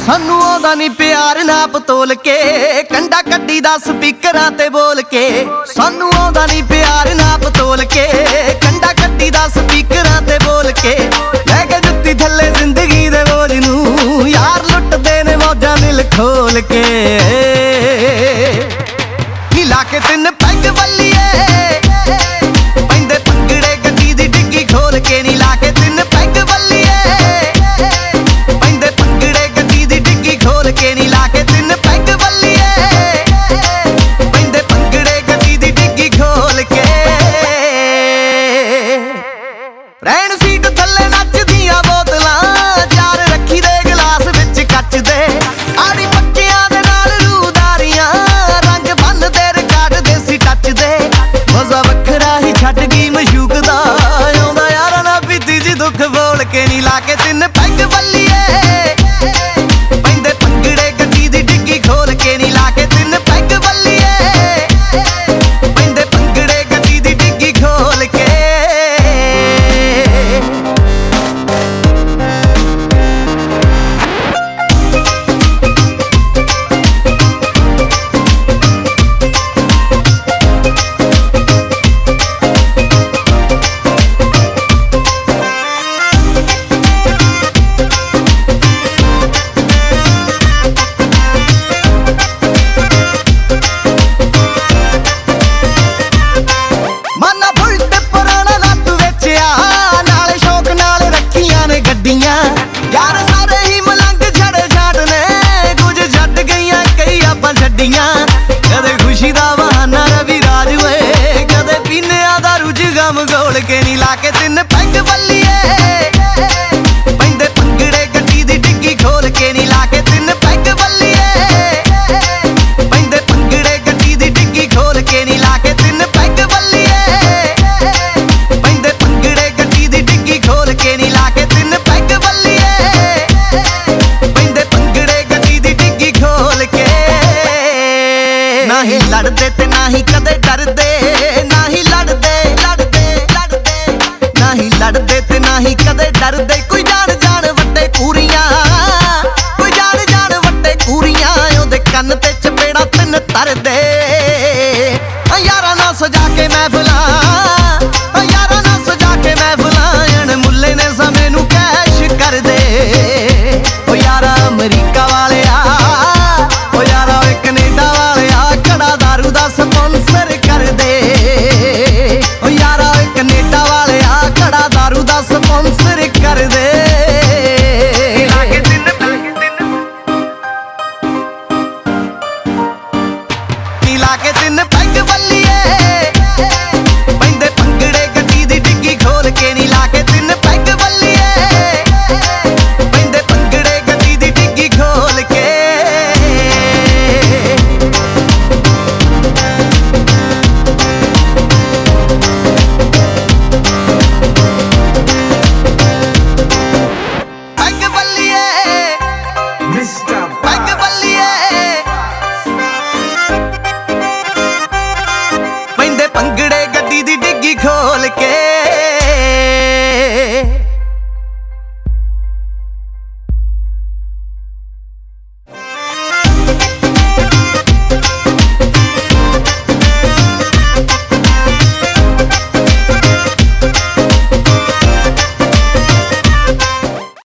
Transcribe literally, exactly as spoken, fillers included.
सानू आउंदा नी प्यार नाप तोल के, कंडा कड्डी दा स्पीकरां ते बोल के। सानू आउंदा नी प्यार नाप तोल के, कंडा कड्डी दा स्पीकरां ते बोल के। लैके जुत्ती थल्ले जिंदगी दे बोझ नू, यार लुटदे ने मौजां दिल खोल के। नी लाके तिन पैग बल्लिए, पैंदे भंगड़े गड्डी दी डिग्गी खोल के। नी लाके तिन पैग बल्लिए, पैंदे भंगड़े गड्डी दी डिग्गी खोल के। नी लाके तिन पैग बल्लिए, पैंदे भंगड़े गड्डी दी डिग्गी खोल के। रैन सीट थल्ले नचदियां बोतलां, चार रखी दे गिलास विच कच दे। आड़ी पक्कियां दे नाल रूदारियां, रंग बन दे रिकार्ड देसी टच दे। मजा वखरा ही छड्ड गई मशूक दा, आउंदा यारां ना पीती जी दुख बोल के। नी लाके तिन पैग बल्लिए, पैंदे भंगड़े गड्डी दी डिग्गी खोल के। नी लाके तिन पैग बल्लिए, पैंदे भंगड़े गड्डी दी डिग्गी खोल के। यार सारे ही मलंग छड़े छाट ने, कुछ छड्ड गईयां कई आपां छड्डियां। कदे खुशी दा बहाना रवि राज होए, कदे पीने दा रुझ गम घोल के। नी लाके तिन पैग बल्लिए, पैंदे भंगड़े गड्डी दी डिग्गी खोल के। नी लाके तिन पैग बल्लिए, पैंदे भंगड़े गड्डी दी डिग्गी खोल के। नी लाके तिन पैग बल्लिए, पैंदे भंगड़े गड्डी दी डिग्गी खोल के। नी लाके तिन पैग बल्लिए, पैंदे भंगड़े गड्डी दी डिग्गी खोल के। ना ही लड़दे ते ना ही कदे डरदे, ना ही लड़दे लड़दे लड़दे, ना ही लड़दे ते ना ही कदे डरदे। कोई जान जान वड्डे कूरियां, कोई जान जान वड्डे कूरियां, ओदे कन्न ते चपेड़ा तिन तरदे। यारां ना सजा के महफिलां, यारां ना सजा के महफिलां, अण मुल्ले ने समय नू कैश कर दे। ओ यारा अमरीका वाले आ, ओ यारा वे कनेडा वाले आ, कड़ा दारू दा स्पॉन्सर कर दे। ओ यारा वे कनेडा वाले आ, कड़ा दारू दा स्पॉन्सर कर दे। नी लाके तिन पैग बल्लिए, पैंदे भंगड़े गड्डी दी डिग्गी खोल के। नी लाके तिन पैग बल्लिए, पैंदे भंगड़े गड्डी दी डिग्गी खोल के। पैग बल्लिए, मिस्टर पैग बल्लिए, पैंदे भंगड़े गड्डी दी डिग्गी खोल के।